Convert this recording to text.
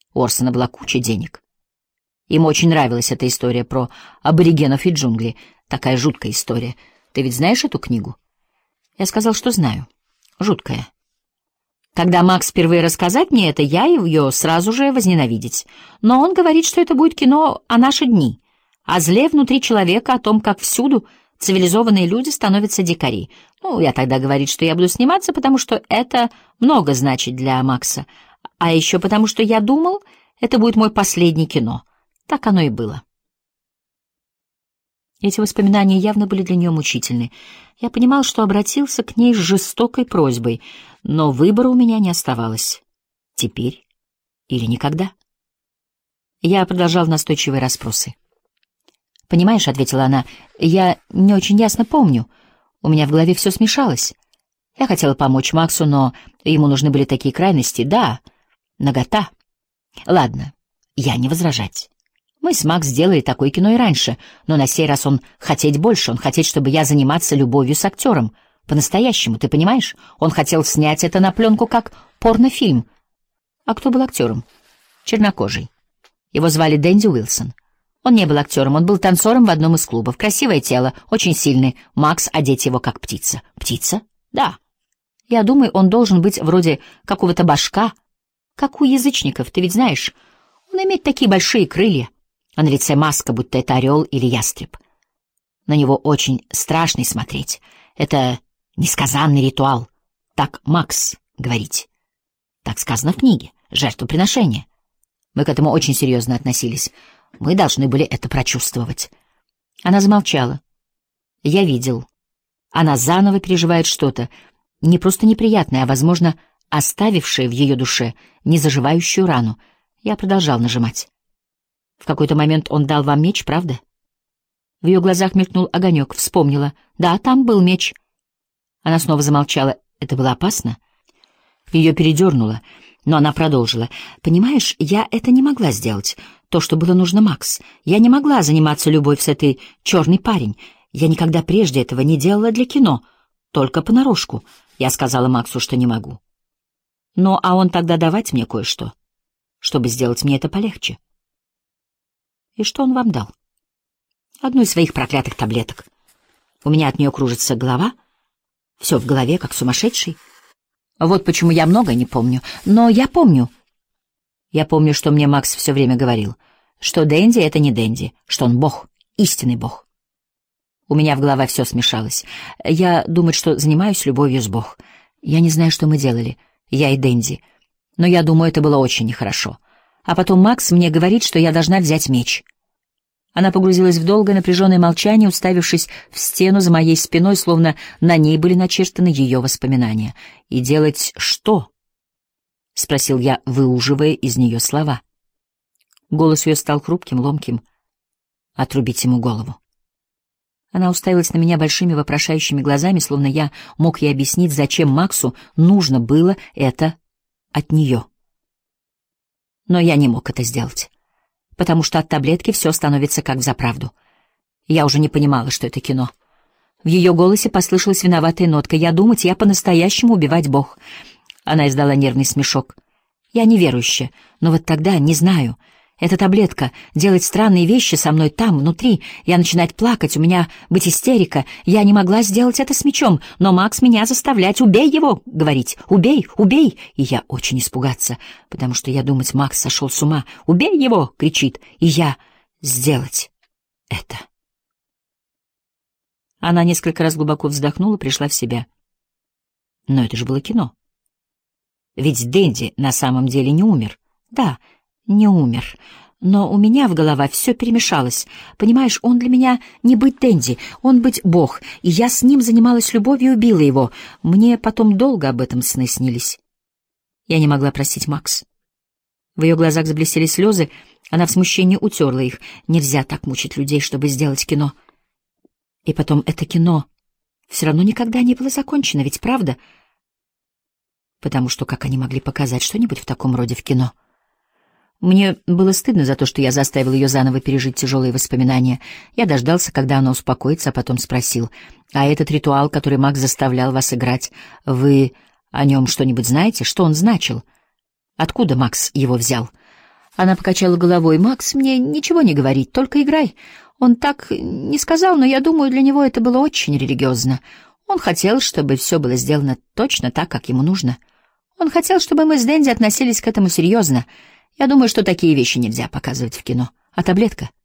У Орсона была куча денег. Ему очень нравилась эта история про аборигенов и джунгли. Такая жуткая история. Ты ведь знаешь эту книгу? Я сказал, что знаю. Жуткая. Когда Макс впервые рассказать мне это, я ее сразу же возненавидеть. Но он говорит, что это будет кино о наши дни, о зле внутри человека, о том, как всюду цивилизованные люди становятся дикари. Ну, я тогда говорит, что я буду сниматься, потому что это много значит для Макса. А еще потому, что я думал, это будет мой последнее кино. Так оно и было. Эти воспоминания явно были для нее мучительны. Я понимал, что обратился к ней с жестокой просьбой, но выбора у меня не оставалось. Теперь или никогда. Я продолжал настойчивые расспросы. «Понимаешь», — ответила она, — «я не очень ясно помню. У меня в голове все смешалось. Я хотела помочь Максу, но ему нужны были такие крайности. Да, нагота. Ладно, я не возражать. Мы с Макс сделали такое кино и раньше, но на сей раз он хотеть больше, он хотеть, чтобы я заниматься любовью с актером. По-настоящему, ты понимаешь? Он хотел снять это на пленку как порнофильм. А кто был актером? Чернокожий. Его звали Дэнди Уилсон. Он не был актером, он был танцором в одном из клубов. Красивое тело, очень сильный. Макс одеть его как птица. Птица? Да. Я думаю, он должен быть вроде какого-то башка, как у язычников, ты ведь знаешь. Он имеет такие большие крылья, а на лице маска, будто это орел или ястреб. На него очень страшно смотреть. Это несказанный ритуал. Так Макс говорить. Так сказано в книге. Жертвоприношение. Мы к этому очень серьезно относились. Мы должны были это прочувствовать. Она замолчала. Я видел. Она заново переживает что-то, не просто неприятное, а, возможно, оставившее в ее душе незаживающую рану. Я продолжал нажимать. В какой-то момент он дал вам меч, правда? В ее глазах мелькнул огонек. Вспомнила. Да, там был меч. Она снова замолчала. Это было опасно. Ее передернуло, но она продолжила. Понимаешь, я это не могла сделать. То, что было нужно Макс. Я не могла заниматься любовью с этой черный парень. Я никогда прежде этого не делала для кино. Только понарошку. Я сказала Максу, что не могу. Ну, а он тогда давать мне кое-что, чтобы сделать мне это полегче. И что он вам дал? Одну из своих проклятых таблеток. У меня от нее кружится голова. Все в голове, как сумасшедший. Вот почему я много не помню. Но я помню. Я помню, что мне Макс все время говорил. Что Дэнди — это не Дэнди. Что он бог, истинный бог. У меня в голове все смешалось. Я думаю, что занимаюсь любовью с Бог. Я не знаю, что мы делали, я и Дэнди. Но я думаю, это было очень нехорошо. А потом Макс мне говорит, что я должна взять меч. Она погрузилась в долгое напряженное молчание, уставившись в стену за моей спиной, словно на ней были начертаны ее воспоминания. «И делать что?» — спросил я, выуживая из нее слова. Голос ее стал хрупким, ломким. «Отрубить ему голову». Она уставилась на меня большими вопрошающими глазами, словно я мог ей объяснить, зачем Максу нужно было это от нее. Но я не мог это сделать, потому что от таблетки все становится как взаправду. Я уже не понимала, что это кино. В ее голосе послышалась виноватая нотка. «Я думать, я по-настоящему убивать Бог». Она издала нервный смешок. «Я неверующая, но вот тогда не знаю. Эта таблетка делать странные вещи со мной там, внутри. Я начинать плакать, у меня быть истерика. Я не могла сделать это с мечом, но Макс меня заставлять. «Убей его!» — говорить. «Убей! Убей!» И я очень испугаться, потому что я думать, Макс сошел с ума. «Убей его!» — кричит. И я сделать это. Она несколько раз глубоко вздохнула, пришла в себя. Но это же было кино. Ведь Дэнди на самом деле не умер. Да, не умер. Но у меня в голове все перемешалось. Понимаешь, он для меня не быть Дэнди, он быть Бог. И я с ним занималась любовью и убила его. Мне потом долго об этом сны снились. Я не могла простить Макс. В ее глазах заблестели слезы, она в смущении утерла их. Нельзя так мучить людей, чтобы сделать кино. И потом это кино все равно никогда не было закончено, ведь правда? Потому что как они могли показать что-нибудь в таком роде в кино? Мне было стыдно за то, что я заставил ее заново пережить тяжелые воспоминания. Я дождался, когда она успокоится, а потом спросил: «А этот ритуал, который Макс заставлял вас играть, вы о нем что-нибудь знаете? Что он значил? Откуда Макс его взял?» Она покачала головой. «Макс мне ничего не говорит, только играй. Он так не сказал, но я думаю, для него это было очень религиозно. Он хотел, чтобы все было сделано точно так, как ему нужно. Он хотел, чтобы мы с Дэнди относились к этому серьезно. Я думаю, что такие вещи нельзя показывать в кино. А таблетка?